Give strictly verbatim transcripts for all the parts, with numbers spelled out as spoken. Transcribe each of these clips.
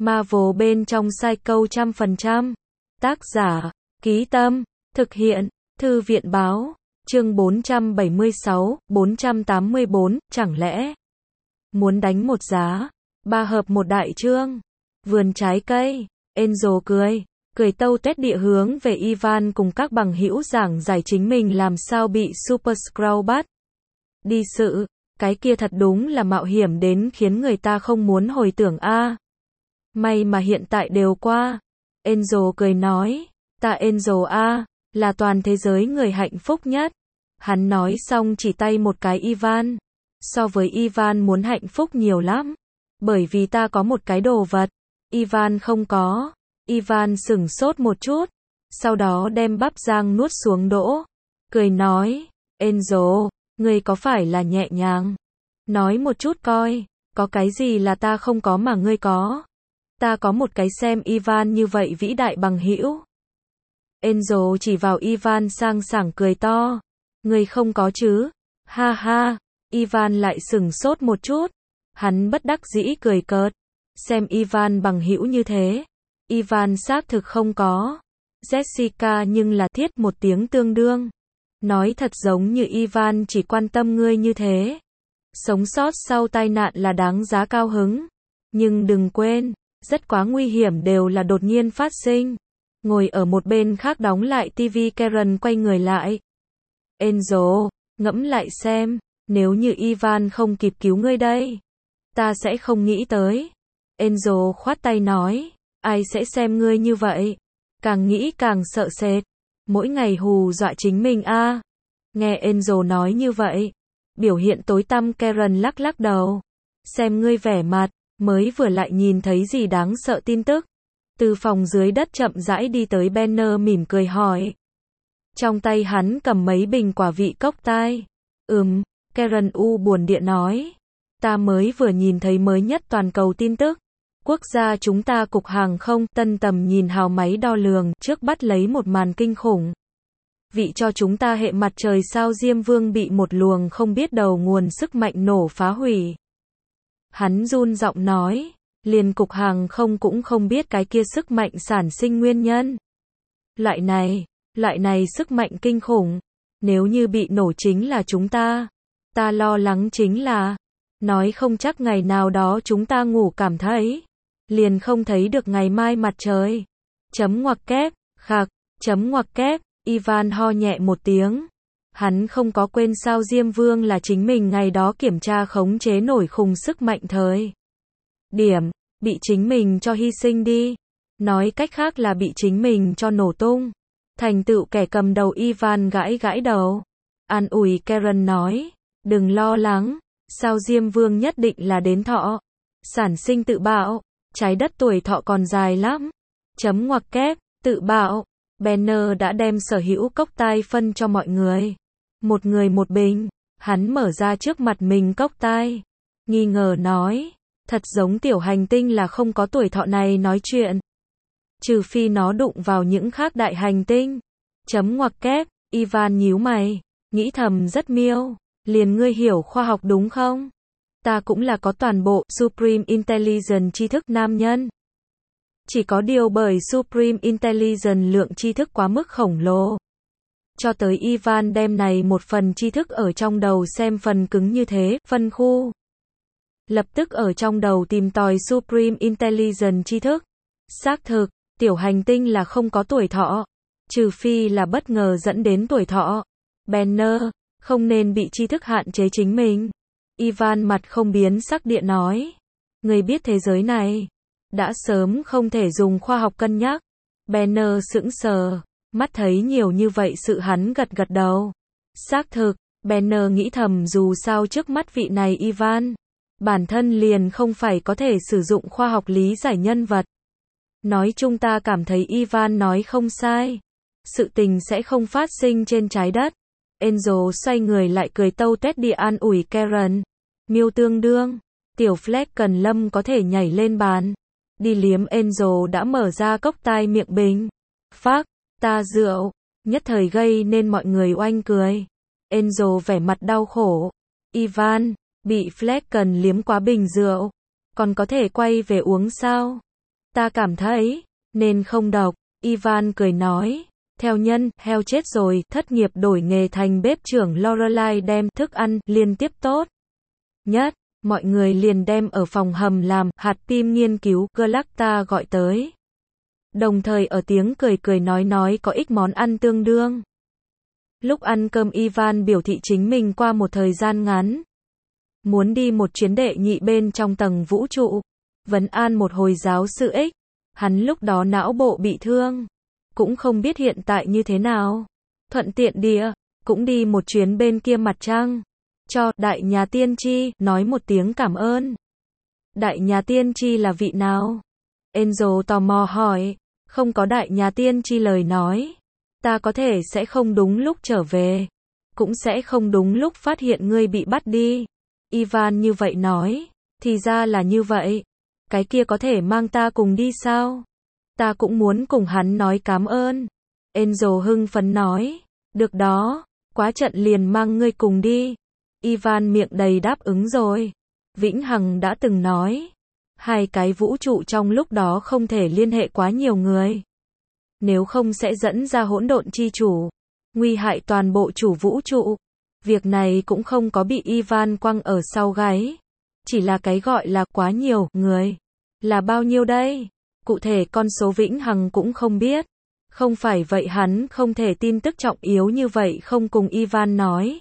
Marvel bên trong Psycho trăm phần trăm. Tác giả, Ký Tâm, thực hiện, Thư viện Báo, chương bốn trăm bảy mươi sáu, bốn trăm tám mươi bốn, chẳng lẽ muốn đánh một giá, ba hợp một đại chương. Vườn trái cây, Angel cười, cười tâu tuét địa hướng về Ivan cùng các bằng hữu giảng giải chính mình làm sao bị Super Skrull bắt. Đi sự, cái kia thật đúng là mạo hiểm đến khiến người ta không muốn hồi tưởng a. May mà hiện tại đều qua. Angel cười nói, ta Angel a, là toàn thế giới người hạnh phúc nhất. Hắn nói xong chỉ tay một cái Ivan. So với Ivan muốn hạnh phúc nhiều lắm. Bởi vì ta có một cái đồ vật. Ivan không có. Ivan sửng sốt một chút. Sau đó đem bắp rang nuốt xuống đỗ. Cười nói, Angel, ngươi có phải là nhẹ nhàng? Nói một chút coi, có cái gì là ta không có mà ngươi có? Ta có một cái xem Ivan như vậy vĩ đại bằng hữu. Angel chỉ vào Ivan sang sảng cười to. Ngươi không có chứ? Ha ha. Ivan lại sửng sốt một chút. Hắn bất đắc dĩ cười cợt. Xem Ivan bằng hữu như thế. Ivan xác thực không có. Jessica nhưng là thiết một tiếng tương đương. Nói thật giống như Ivan chỉ quan tâm ngươi như thế. Sống sót sau tai nạn là đáng giá cao hứng. Nhưng đừng quên, rất quá nguy hiểm đều là đột nhiên phát sinh. Ngồi ở một bên khác đóng lại tivi Karen quay người lại. Angel, ngẫm lại xem, nếu như Ivan không kịp cứu ngươi đây, ta sẽ không nghĩ tới. Angel khoát tay nói, ai sẽ xem ngươi như vậy? Càng nghĩ càng sợ sệt. Mỗi ngày hù dọa chính mình a. À. Nghe Angel nói như vậy, biểu hiện tối tăm Karen lắc lắc đầu. Xem ngươi vẻ mặt, mới vừa lại nhìn thấy gì đáng sợ tin tức. Từ phòng dưới đất chậm rãi đi tới Banner mỉm cười hỏi. Trong tay hắn cầm mấy bình quả vị cốc tai. Ừm, Karen U buồn địa nói. Ta mới vừa nhìn thấy mới nhất toàn cầu tin tức. Quốc gia chúng ta cục hàng không tân tầm nhìn hào máy đo lường trước bắt lấy một màn kinh khủng. Vị cho chúng ta hệ mặt trời sao Diêm Vương bị một luồng không biết đầu nguồn sức mạnh nổ phá hủy. Hắn run giọng nói, liền cục hàng không cũng không biết cái kia sức mạnh sản sinh nguyên nhân. Loại này, loại này sức mạnh kinh khủng, nếu như bị nổ chính là chúng ta. Ta lo lắng chính là, nói không chắc ngày nào đó chúng ta ngủ cảm thấy, liền không thấy được ngày mai mặt trời. Chấm ngoặc kép, khạc, chấm ngoặc kép, Ivan ho nhẹ một tiếng. Hắn không có quên sao Diêm Vương là chính mình ngày đó kiểm tra khống chế nổi khủng sức mạnh thời điểm, bị chính mình cho hy sinh đi. Nói cách khác là bị chính mình cho nổ tung. Thành tựu kẻ cầm đầu Ivan gãi gãi đầu. An ủi Karen nói, đừng lo lắng, sao Diêm Vương nhất định là đến thọ. Sản sinh tự bạo, trái đất tuổi thọ còn dài lắm. Chấm ngoặc kép, tự bạo. Banner đã đem sở hữu cốc tai phân cho mọi người. Một người một bình. Hắn mở ra trước mặt mình cốc tai. Nghi ngờ nói, thật giống tiểu hành tinh là không có tuổi thọ này nói chuyện. Trừ phi nó đụng vào những khác đại hành tinh. Chấm ngoặc kép, Ivan nhíu mày, nghĩ thầm rất miêu. Liền ngươi hiểu khoa học đúng không? Ta cũng là có toàn bộ Supreme Intelligence tri thức nam nhân. Chỉ có điều bởi Supreme Intelligence lượng tri thức quá mức khổng lồ. Cho tới Ivan đem này một phần tri thức ở trong đầu xem phần cứng như thế, phân khu. Lập tức ở trong đầu tìm tòi Supreme Intelligence tri thức. Xác thực, tiểu hành tinh là không có tuổi thọ. Trừ phi là bất ngờ dẫn đến tuổi thọ. Banner, không nên bị tri thức hạn chế chính mình. Ivan mặt không biến sắc địa nói. Người biết thế giới này đã sớm không thể dùng khoa học cân nhắc. Banner sững sờ, mắt thấy nhiều như vậy sự hắn gật gật đầu. Xác thực, Banner nghĩ thầm dù sao trước mắt vị này Ivan, bản thân liền không phải có thể sử dụng khoa học lý giải nhân vật. Nói chung ta cảm thấy Ivan nói không sai. Sự tình sẽ không phát sinh trên trái đất. Angel xoay người lại cười tâu tuét địa an ủi Karen. Miêu tương đương, tiểu Fleck cần lâm có thể nhảy lên bàn. Đi liếm Angel đã mở ra cốc tai miệng bình. Phác, ta rượu, nhất thời gây nên mọi người oanh cười. Angel vẻ mặt đau khổ. Ivan, bị Fleck cần liếm quá bình rượu. Còn có thể quay về uống sao? Ta cảm thấy, nên không độc. Ivan cười nói. Theo nhân, heo chết rồi, thất nghiệp đổi nghề thành bếp trưởng Lorelai đem thức ăn liên tiếp tốt nhất. Mọi người liền đem ở phòng hầm làm, hạt pim nghiên cứu, Galacta gọi tới. Đồng thời ở tiếng cười cười nói nói có ích món ăn tương đương. Lúc ăn cơm Ivan biểu thị chính mình qua một thời gian ngắn muốn đi một chuyến đệ nhị bên trong tầng vũ trụ. Vấn an một hồi giáo sư X. Hắn lúc đó não bộ bị thương. Cũng không biết hiện tại như thế nào. Thuận tiện địa, cũng đi một chuyến bên kia mặt trăng. Cho đại nhà tiên tri nói một tiếng cảm ơn. Đại nhà tiên tri là vị nào? Angel tò mò hỏi. Không có đại nhà tiên tri lời nói. Ta có thể sẽ không đúng lúc trở về. Cũng sẽ không đúng lúc phát hiện ngươi bị bắt đi. Ivan như vậy nói. Thì ra là như vậy. Cái kia có thể mang ta cùng đi sao? Ta cũng muốn cùng hắn nói cảm ơn. Angel hưng phấn nói. Được đó, quá trận liền mang ngươi cùng đi. Ivan miệng đầy đáp ứng rồi. Vĩnh Hằng đã từng nói. Hai cái vũ trụ trong lúc đó không thể liên hệ quá nhiều người. Nếu không sẽ dẫn ra hỗn độn chi chủ. Nguy hại toàn bộ chủ vũ trụ. Việc này cũng không có bị Ivan quăng ở sau gáy. Chỉ là cái gọi là quá nhiều người. Là bao nhiêu đây? Cụ thể con số Vĩnh Hằng cũng không biết. Không phải vậy hắn không thể tin tức trọng yếu như vậy không cùng Ivan nói.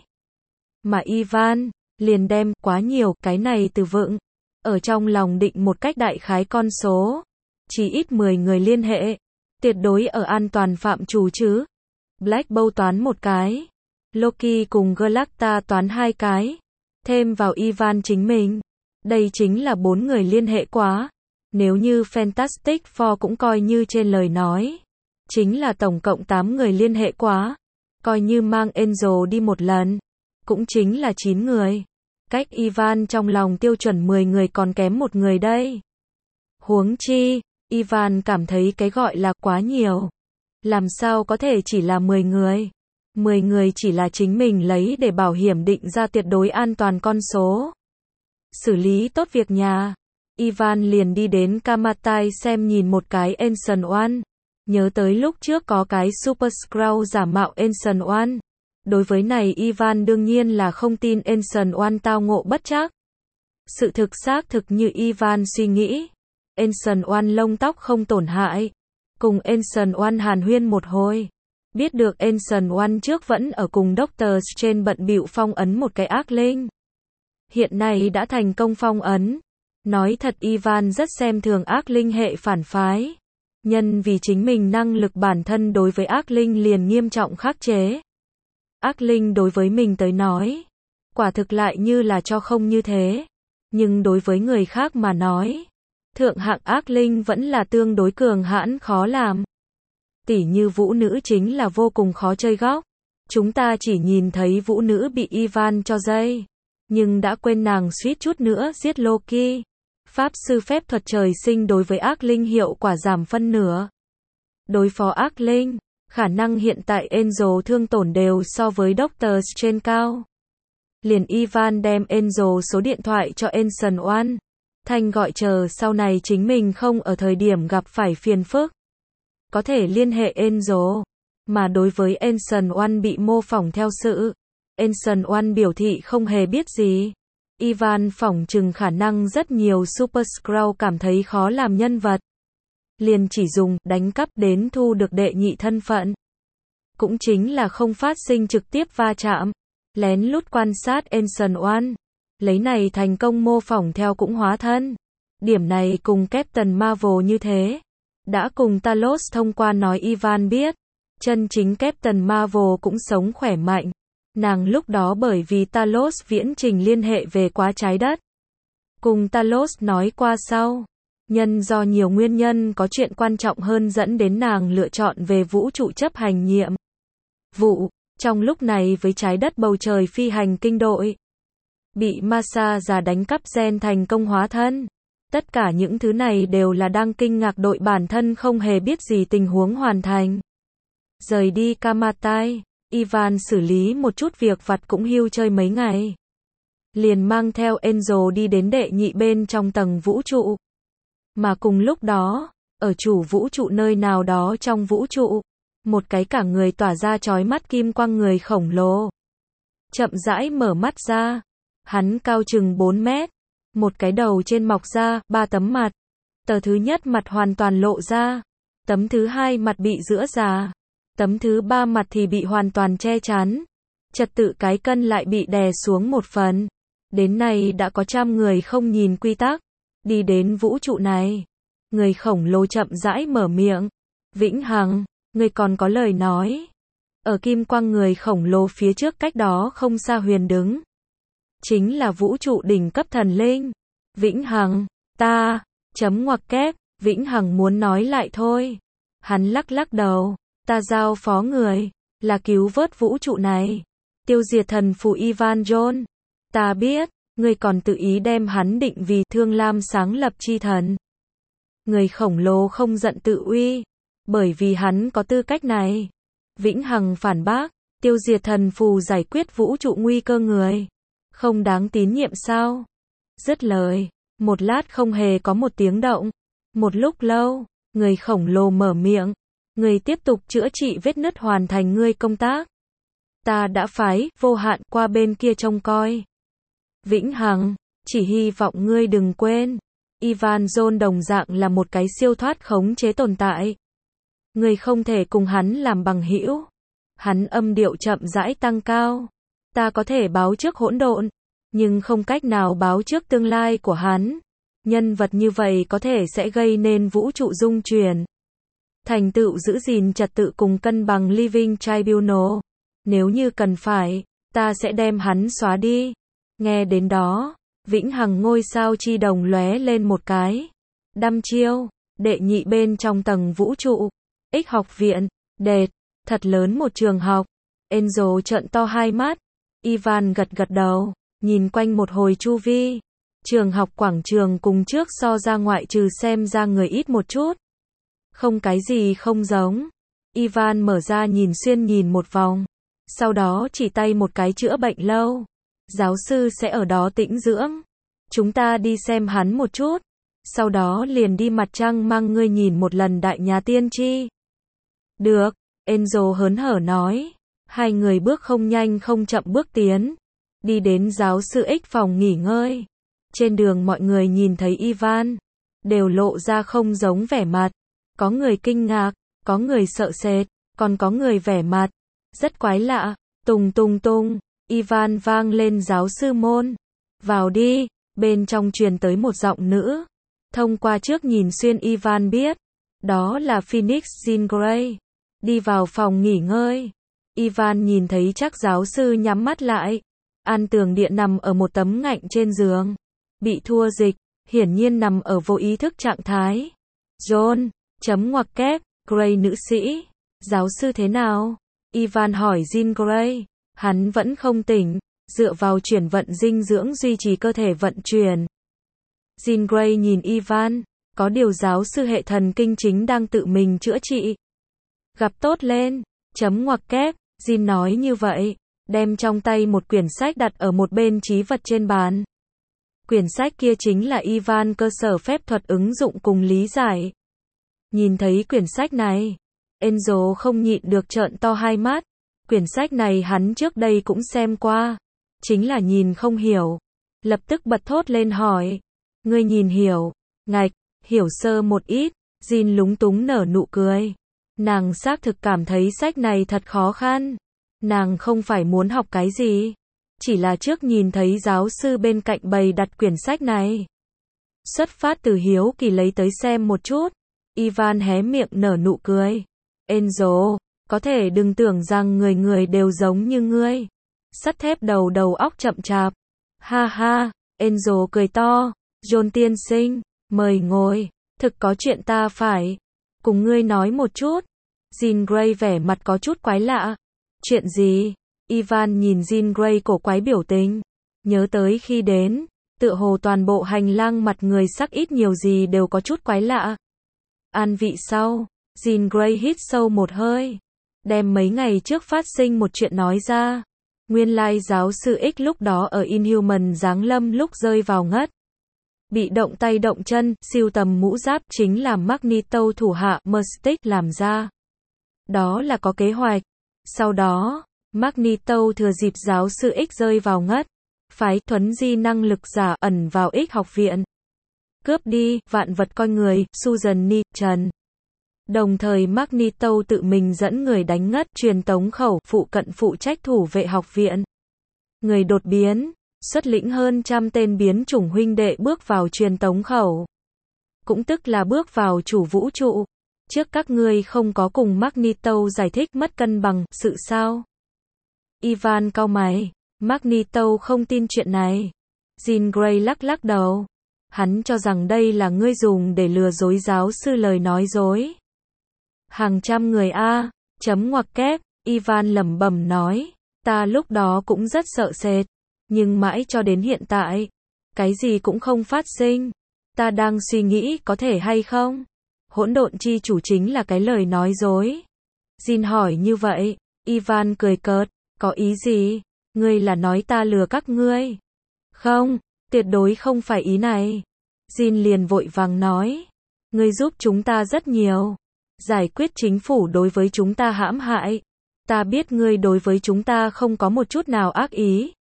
Mà Ivan liền đem quá nhiều cái này từ vựng ở trong lòng định một cách đại khái con số. Chỉ ít mười người liên hệ. Tuyệt đối ở an toàn phạm trù chứ. Black Bolt toán một cái. Loki cùng Galacta toán hai cái. Thêm vào Ivan chính mình. Đây chính là bốn người liên hệ quá. Nếu như Fantastic Four cũng coi như trên lời nói. Chính là tổng cộng tám người liên hệ quá. Coi như mang Angel đi một lần. Cũng chính là chín người. Cách Ivan trong lòng tiêu chuẩn mười người còn kém một người đây. Huống chi, Ivan cảm thấy cái gọi là quá nhiều. Làm sao có thể chỉ là mười người. mười người chỉ là chính mình lấy để bảo hiểm định ra tuyệt đối an toàn con số. Xử lý tốt việc nhà. Ivan liền đi đến Kamatai xem nhìn một cái Ancient One. Nhớ tới lúc trước có cái Super Skrull giả mạo Ancient One. Đối với này Ivan đương nhiên là không tin Ancient One tao ngộ bất trắc. Sự thực xác thực như Ivan suy nghĩ. Ancient One lông tóc không tổn hại. Cùng Ancient One hàn huyên một hồi. Biết được Ancient One trước vẫn ở cùng Doctor Strange bận bịu phong ấn một cái ác linh. Hiện nay đã thành công phong ấn. Nói thật Ivan rất xem thường ác linh hệ phản phái. Nhân vì chính mình năng lực bản thân đối với ác linh liền nghiêm trọng khắc chế. Ác linh đối với mình tới nói. Quả thực lại như là cho không như thế. Nhưng đối với người khác mà nói. Thượng hạng ác linh vẫn là tương đối cường hãn khó làm. Tỉ như vũ nữ chính là vô cùng khó chơi góc. Chúng ta chỉ nhìn thấy vũ nữ bị Ivan cho dây. Nhưng đã quên nàng suýt chút nữa giết Loki. Pháp sư phép thuật trời sinh đối với ác linh hiệu quả giảm phân nửa. Đối phó ác linh, khả năng hiện tại Angel thương tổn đều so với Doctor Strange cao. Liền Ivan đem Angel số điện thoại cho Ancient One. Thanh gọi chờ sau này chính mình không ở thời điểm gặp phải phiền phức. Có thể liên hệ Angel. Mà đối với Ancient One bị mô phỏng theo sự. Ancient One biểu thị không hề biết gì. Ivan phỏng chừng khả năng rất nhiều Super Skrull cảm thấy khó làm nhân vật. Liền chỉ dùng đánh cắp đến thu được đệ nhị thân phận. Cũng chính là không phát sinh trực tiếp va chạm. Lén lút quan sát Ancient One. Lấy này thành công mô phỏng theo cũng hóa thân. Điểm này cùng Captain Marvel như thế. Đã cùng Talos thông qua nói Ivan biết. Chân chính Captain Marvel cũng sống khỏe mạnh. Nàng lúc đó bởi vì Talos viễn trình liên hệ về quá trái đất. Cùng Talos nói qua sau. Nhân do nhiều nguyên nhân có chuyện quan trọng hơn dẫn đến nàng lựa chọn về vũ trụ chấp hành nhiệm vụ. Trong lúc này với trái đất bầu trời phi hành kinh đội. Bị Masa già đánh cắp gen thành công hóa thân. Tất cả những thứ này đều là đang kinh ngạc đội bản thân không hề biết gì tình huống hoàn thành. Rời đi Kamatai. Ivan xử lý một chút việc vặt cũng hưu chơi mấy ngày. Liền mang theo Angel đi đến đệ nhị bên trong tầng vũ trụ. Mà cùng lúc đó, ở chủ vũ trụ nơi nào đó trong vũ trụ, một cái cả người tỏa ra chói mắt kim quang người khổng lồ. Chậm rãi mở mắt ra, hắn cao chừng bốn mét, một cái đầu trên mọc ra, ba tấm mặt. Tờ thứ nhất mặt hoàn toàn lộ ra, tấm thứ hai mặt bị giãn ra, tấm thứ ba mặt thì bị hoàn toàn che chắn. Trật tự cái cân lại bị đè xuống một phần. Đến nay đã có trăm người không nhìn quy tắc, đi đến vũ trụ này. Người khổng lồ chậm rãi mở miệng. Vĩnh Hằng, ngươi còn có lời nói. Ở kim quang người khổng lồ phía trước cách đó không xa Huyền đứng. Chính là vũ trụ đỉnh cấp thần linh. Vĩnh Hằng, ta, chấm ngoặc kép, Vĩnh Hằng muốn nói lại thôi. Hắn lắc lắc đầu, ta giao phó người, là cứu vớt vũ trụ này. Tiêu diệt thần phù Ivan John. Ta biết, ngươi còn tự ý đem hắn định vì Thương Lam sáng lập chi thần. Người khổng lồ không giận tự uy, bởi vì hắn có tư cách này. Vĩnh Hằng phản bác, tiêu diệt thần phù giải quyết vũ trụ nguy cơ người. Không đáng tín nhiệm sao? Dứt lời, một lát không hề có một tiếng động. Một lúc lâu, người khổng lồ mở miệng. Người tiếp tục chữa trị vết nứt hoàn thành ngươi công tác. Ta đã phái Vô Hạn qua bên kia trông coi. Vĩnh Hằng, chỉ hy vọng ngươi đừng quên. Ivan John đồng dạng là một cái siêu thoát khống chế tồn tại. Ngươi không thể cùng hắn làm bằng hữu. Hắn âm điệu chậm rãi tăng cao. Ta có thể báo trước hỗn độn, nhưng không cách nào báo trước tương lai của hắn. Nhân vật như vậy có thể sẽ gây nên vũ trụ dung chuyển. Thành tựu giữ gìn trật tự cùng cân bằng Living Tribunal. Nếu như cần phải, ta sẽ đem hắn xóa đi. Nghe đến đó, Vĩnh Hằng ngôi sao chi đồng lóe lên một cái. Đăm chiêu, đệ nhị bên trong tầng vũ trụ. X học viện, đệt, thật lớn một trường học. Enzo trợn to hai mắt. Ivan gật gật đầu, nhìn quanh một hồi chu vi. Trường học quảng trường cùng trước so ra ngoại trừ xem ra người ít một chút. Không cái gì không giống. Ivan mở ra nhìn xuyên nhìn một vòng. Sau đó chỉ tay một cái chữa bệnh lâu. Giáo sư sẽ ở đó tĩnh dưỡng. Chúng ta đi xem hắn một chút. Sau đó liền đi mặt trăng mang ngươi nhìn một lần đại nhà tiên tri. Được, Enzo hớn hở nói. Hai người bước không nhanh không chậm bước tiến. Đi đến giáo sư X phòng nghỉ ngơi. Trên đường mọi người nhìn thấy Ivan. Đều lộ ra không giống vẻ mặt. Có người kinh ngạc, có người sợ sệt, còn có người vẻ mặt rất quái lạ. Tùng tùng tùng, Ivan vang lên giáo sư môn. Vào đi, bên trong truyền tới một giọng nữ. Thông qua trước nhìn xuyên Ivan biết, đó là Phoenix Jean Grey. Đi vào phòng nghỉ ngơi. Ivan nhìn thấy chắc giáo sư nhắm mắt lại. An Tường Điện nằm ở một tấm ngạnh trên giường. Bị thua dịch, hiển nhiên nằm ở vô ý thức trạng thái. John, chấm ngoặc kép, Grey nữ sĩ. Giáo sư thế nào? Ivan hỏi Jean Grey. Hắn vẫn không tỉnh, dựa vào chuyển vận dinh dưỡng duy trì cơ thể vận chuyển. Jean Grey nhìn Ivan, có điều giáo sư hệ thần kinh chính đang tự mình chữa trị. Gặp tốt lên, chấm ngoặc kép, Jean nói như vậy, đem trong tay một quyển sách đặt ở một bên trí vật trên bàn. Quyển sách kia chính là Ivan cơ sở phép thuật ứng dụng cùng lý giải. Nhìn thấy quyển sách này, Enzo không nhịn được trợn to hai mắt. Quyển sách này hắn trước đây cũng xem qua, chính là nhìn không hiểu. Lập tức bật thốt lên hỏi, ngươi nhìn hiểu? Ngạch, hiểu sơ một ít. Jean lúng túng nở nụ cười. Nàng xác thực cảm thấy sách này thật khó khăn. Nàng không phải muốn học cái gì, chỉ là trước nhìn thấy giáo sư bên cạnh bày đặt quyển sách này. Xuất phát từ hiếu kỳ lấy tới xem một chút. Ivan hé miệng nở nụ cười. Enzo, có thể đừng tưởng rằng người người đều giống như ngươi. Sắt thép đầu đầu óc chậm chạp. Ha ha, Enzo cười to. John tiên sinh, mời ngồi. Thực có chuyện ta phải cùng ngươi nói một chút. Jean Grey vẻ mặt có chút quái lạ. Chuyện gì? Ivan nhìn Jean Grey cổ quái biểu tình. Nhớ tới khi đến, tựa hồ toàn bộ hành lang mặt người sắc ít nhiều gì đều có chút quái lạ. An vị sau, Jean Grey hít sâu một hơi. Đem mấy ngày trước phát sinh một chuyện nói ra. Nguyên lai giáo sư X lúc đó ở Inhuman giáng lâm lúc rơi vào ngất. bị động tay động chân, sưu tầm mũ giáp chính là Magneto thủ hạ Mystique làm ra. Đó là có kế hoạch. Sau đó, Magneto thừa dịp giáo sư X rơi vào ngất, phái thuấn di năng lực giả ẩn vào X học viện. Cướp đi, vạn vật coi người, Susan Ni, Trần. Đồng thời Magneto tự mình dẫn người đánh ngất truyền tống khẩu, phụ cận phụ trách thủ vệ học viện. Người đột biến, xuất lĩnh hơn trăm tên biến chủng huynh đệ bước vào truyền tống khẩu. Cũng tức là bước vào chủ vũ trụ. Trước các ngươi không có cùng Magneto giải thích mất cân bằng, sự sao? Ivan cau mày. Magneto không tin chuyện này. Jean Grey lắc lắc đầu. Hắn cho rằng đây là ngươi dùng để lừa dối giáo sư lời nói dối. Hàng trăm người a, chấm ngoặc kép, Ivan lẩm bẩm nói. Ta lúc đó cũng rất sợ sệt. Nhưng mãi cho đến hiện tại, cái gì cũng không phát sinh. Ta đang suy nghĩ có thể hay không? Hỗn độn chi chủ chính là cái lời nói dối. Jean hỏi như vậy. Ivan cười cợt. Có ý gì? Ngươi là nói ta lừa các ngươi? Không, tuyệt đối không phải ý này. Jean liền vội vàng nói. Ngươi giúp chúng ta rất nhiều. Giải quyết chính phủ đối với chúng ta hãm hại. Ta biết ngươi đối với chúng ta không có một chút nào ác ý.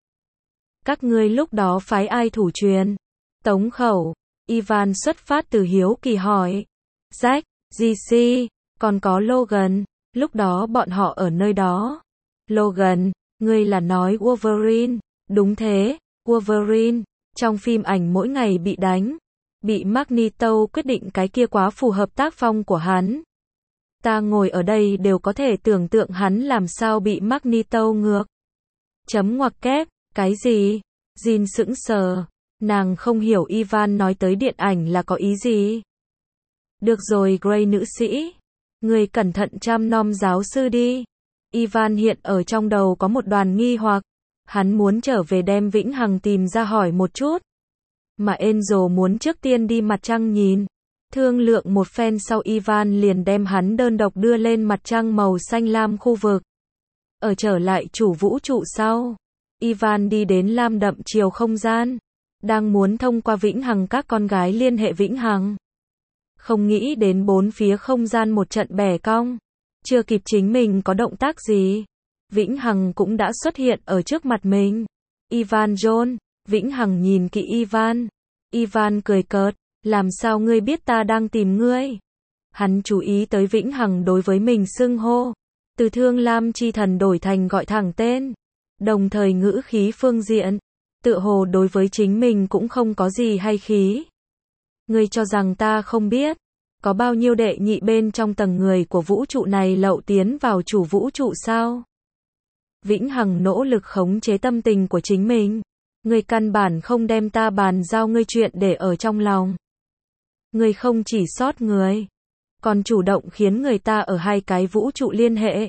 Các ngươi lúc đó phái ai thủ truyền? Tống khẩu. Ivan xuất phát từ hiếu kỳ hỏi. Jack, giê xê, còn có Logan. Lúc đó bọn họ ở nơi đó. Logan, ngươi là nói Wolverine. Đúng thế, Wolverine. Trong phim ảnh mỗi ngày bị đánh. Bị Magneto quyết định cái kia quá phù hợp tác phong của hắn. Ta ngồi ở đây đều có thể tưởng tượng hắn làm sao bị Magneto ngược. Chấm ngoặc kép, cái gì? Jean sững sờ. Nàng không hiểu Ivan nói tới điện ảnh là có ý gì. Được rồi Grey nữ sĩ. Người cẩn thận chăm nom giáo sư đi. Ivan hiện ở trong đầu có một đoàn nghi hoặc. Hắn muốn trở về đem Vĩnh Hằng tìm ra hỏi một chút. Mà Angel muốn trước tiên đi mặt trăng nhìn. Thương lượng một phen sau Ivan liền đem hắn đơn độc đưa lên mặt trăng màu xanh lam khu vực. Ở trở lại chủ vũ trụ sau. Ivan đi đến lam đậm chiều không gian. Đang muốn thông qua Vĩnh Hằng các con gái liên hệ Vĩnh Hằng. Không nghĩ đến bốn phía không gian một trận bẻ cong. Chưa kịp chính mình có động tác gì. Vĩnh Hằng cũng đã xuất hiện ở trước mặt mình. Ivan John. Vĩnh Hằng nhìn kỹ Ivan. Ivan cười cợt. Làm sao ngươi biết ta đang tìm ngươi? Hắn chú ý tới Vĩnh Hằng đối với mình xưng hô. Từ Thương Lam chi thần đổi thành gọi thẳng tên. Đồng thời ngữ khí phương diện. Tựa hồ đối với chính mình cũng không có gì hay khí. Ngươi cho rằng ta không biết. Có bao nhiêu đệ nhị bên trong tầng người của vũ trụ này lậu tiến vào chủ vũ trụ sao? Vĩnh Hằng nỗ lực khống chế tâm tình của chính mình. Ngươi căn bản không đem ta bàn giao ngươi chuyện để ở trong lòng. Ngươi không chỉ sót người, còn chủ động khiến người ta ở hai cái vũ trụ liên hệ.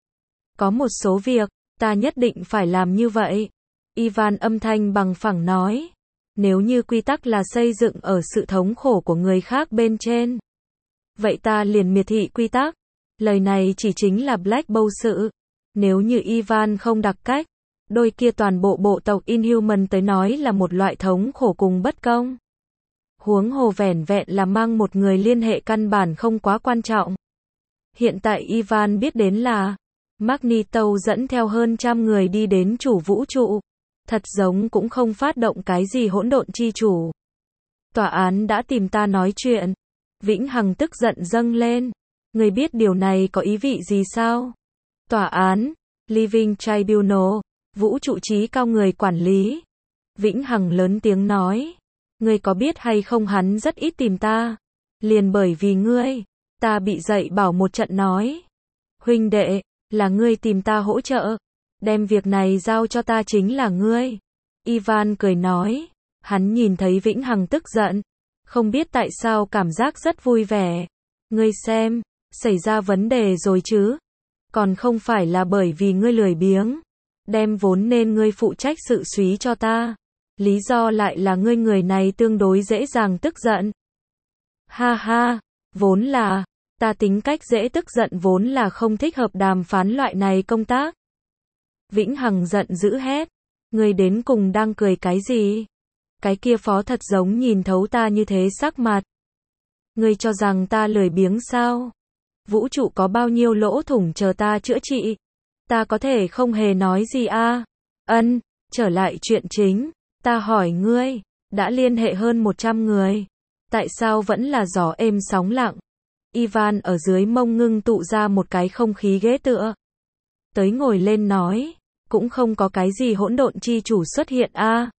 Có một số việc, ta nhất định phải làm như vậy. Ivan âm thanh bằng phẳng nói. Nếu như quy tắc là xây dựng ở sự thống khổ của người khác bên trên. Vậy ta liền miệt thị quy tắc. Lời này chỉ chính là Black Bolt sự. Nếu như Ivan không đặc cách, đôi kia toàn bộ bộ tộc Inhuman tới nói là một loại thống khổ cùng bất công. Huống hồ vẻn vẹn là mang một người liên hệ căn bản không quá quan trọng. Hiện tại Ivan biết đến là Magneto dẫn theo hơn trăm người đi đến chủ vũ trụ. Thật giống cũng không phát động cái gì hỗn độn chi chủ. Tòa án đã tìm ta nói chuyện. Vĩnh Hằng tức giận dâng lên. Người biết điều này có ý vị gì sao? Tòa án, Living Tribunal, vũ trụ trí cao người quản lý. Vĩnh Hằng lớn tiếng nói. Ngươi có biết hay không hắn rất ít tìm ta. Liền bởi vì ngươi, ta bị dạy bảo một trận nói. Huynh đệ, là ngươi tìm ta hỗ trợ. Đem việc này giao cho ta chính là ngươi. Ivan cười nói. Hắn nhìn thấy Vĩnh Hằng tức giận. Không biết tại sao cảm giác rất vui vẻ. Ngươi xem, xảy ra vấn đề rồi chứ. Còn không phải là bởi vì ngươi lười biếng. Đem vốn nên ngươi phụ trách sự súy cho ta. Lý do lại là ngươi người này tương đối dễ dàng tức giận. Ha ha, vốn là, ta tính cách dễ tức giận vốn là không thích hợp đàm phán loại này công tác. Vĩnh Hằng giận dữ hét. Ngươi đến cùng đang cười cái gì? Cái kia phó thật giống nhìn thấu ta như thế sắc mặt. Ngươi cho rằng ta lười biếng sao? Vũ trụ có bao nhiêu lỗ thủng chờ ta chữa trị? Ta có thể không hề nói gì à? Ân, trở lại chuyện chính. Ta hỏi ngươi, đã liên hệ hơn một trăm người. Tại sao vẫn là gió êm sóng lặng? Ivan ở dưới mông ngưng tụ ra một cái không khí ghế tựa. Tới ngồi lên nói, cũng không có cái gì hỗn độn chi chủ xuất hiện a. À.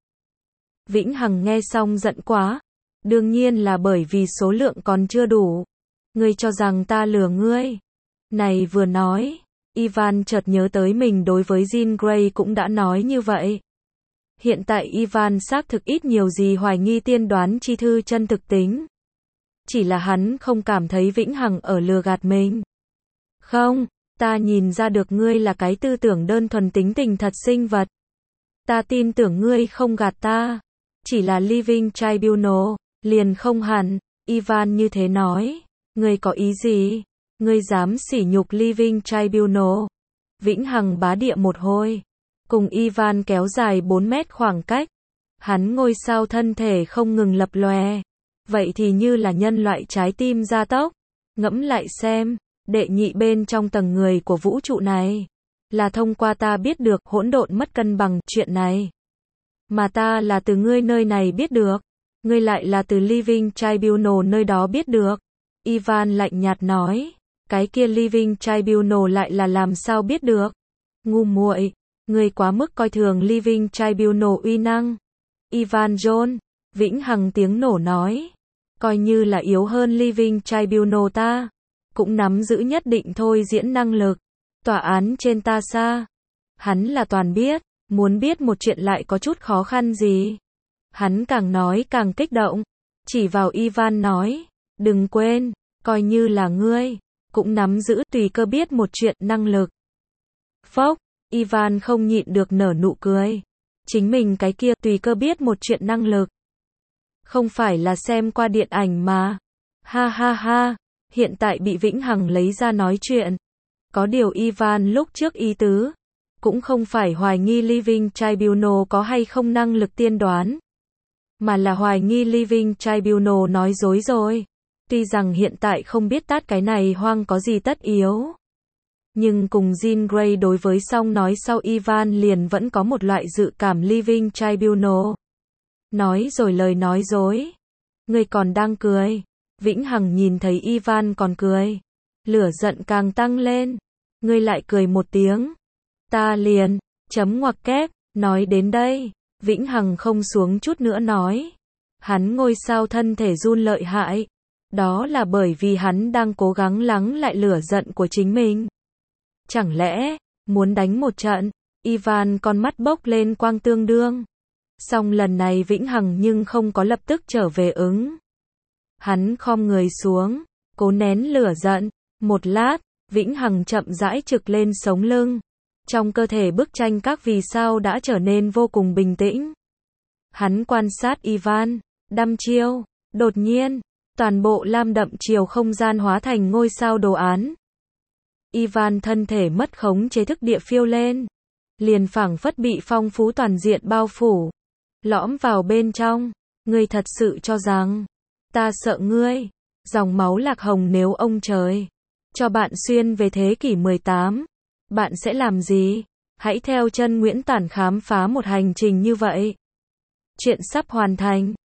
Vĩnh Hằng nghe xong giận quá. Đương nhiên là bởi vì số lượng còn chưa đủ. Ngươi cho rằng ta lừa ngươi. Này vừa nói, Ivan chợt nhớ tới mình đối với Jean Grey cũng đã nói như vậy. Hiện tại Ivan xác thực ít nhiều gì hoài nghi tiên đoán chi thư chân thực tính. Chỉ là hắn không cảm thấy Vĩnh Hằng ở lừa gạt mình. Không, ta nhìn ra được ngươi là cái tư tưởng đơn thuần tính tình thật sinh vật. Ta tin tưởng ngươi không gạt ta. Chỉ là Living Tribunal, liền không hẳn. Ivan như thế nói. Ngươi có ý gì? Ngươi dám sỉ nhục Living Tribunal? Vĩnh Hằng bá địa một hồi. Cùng Ivan kéo dài bốn mét khoảng cách. Hắn ngôi sao thân thể không ngừng lập lòe. Vậy thì như là nhân loại trái tim gia tốc. Ngẫm lại xem, đệ nhị bên trong tầng người của vũ trụ này. Là thông qua ta biết được hỗn độn mất cân bằng chuyện này. Mà ta là từ ngươi nơi này biết được. Ngươi lại là từ Living Tribunal nơi đó biết được. Ivan lạnh nhạt nói. Cái kia Living Tribunal lại là làm sao biết được? Ngu muội, ngươi quá mức coi thường Living Tribunal uy năng. Ivan John, Vĩnh Hằng tiếng nổ nói. Coi như là yếu hơn Living Tribunal ta. Cũng nắm giữ nhất định thôi diễn năng lực. Tòa án trên ta xa. Hắn là toàn biết. Muốn biết một chuyện lại có chút khó khăn gì. Hắn càng nói càng kích động. Chỉ vào Ivan nói. Đừng quên, coi như là ngươi. Cũng nắm giữ tùy cơ biết một chuyện năng lực. Phốc, Ivan không nhịn được nở nụ cười. Chính mình cái kia tùy cơ biết một chuyện năng lực. Không phải là xem qua điện ảnh mà. Ha ha ha, hiện tại bị Vĩnh Hằng lấy ra nói chuyện. Có điều Ivan lúc trước ý tứ. Cũng không phải hoài nghi Living Tribunal có hay không năng lực tiên đoán. Mà là hoài nghi Living Tribunal nói dối rồi. Tuy rằng hiện tại không biết tát cái này hoang có gì tất yếu. Nhưng cùng Jean Grey đối với song nói sau Ivan liền vẫn có một loại dự cảm Living Tribunal. Nói rồi lời nói dối. Ngươi còn đang cười. Vĩnh Hằng nhìn thấy Ivan còn cười. Lửa giận càng tăng lên. Ngươi lại cười một tiếng. Ta liền, chấm ngoặc kép, nói đến đây. Vĩnh Hằng không xuống chút nữa nói. Hắn ngôi sao thân thể run lợi hại. Đó là bởi vì hắn đang cố gắng lắng lại lửa giận của chính mình. Chẳng lẽ, muốn đánh một trận, Ivan con mắt bốc lên quang tương đương. Song lần này Vĩnh Hằng nhưng không có lập tức trở về ứng. Hắn khom người xuống, cố nén lửa giận. Một lát, Vĩnh Hằng chậm rãi trực lên sống lưng. Trong cơ thể bức tranh các vì sao đã trở nên vô cùng bình tĩnh. Hắn quan sát Ivan, đăm chiêu, đột nhiên. Toàn bộ lam đậm chiều không gian hóa thành ngôi sao đồ án. Ivan thân thể mất khống chế thức địa phiêu lên. Liền phảng phất bị phong phú toàn diện bao phủ. Lõm vào bên trong. Ngươi thật sự cho rằng. Ta sợ ngươi. Dòng máu lạc hồng nếu ông trời. Cho bạn xuyên về thế kỷ mười tám. Bạn sẽ làm gì? Hãy theo chân Nguyễn Tản khám phá một hành trình như vậy. Chuyện sắp hoàn thành.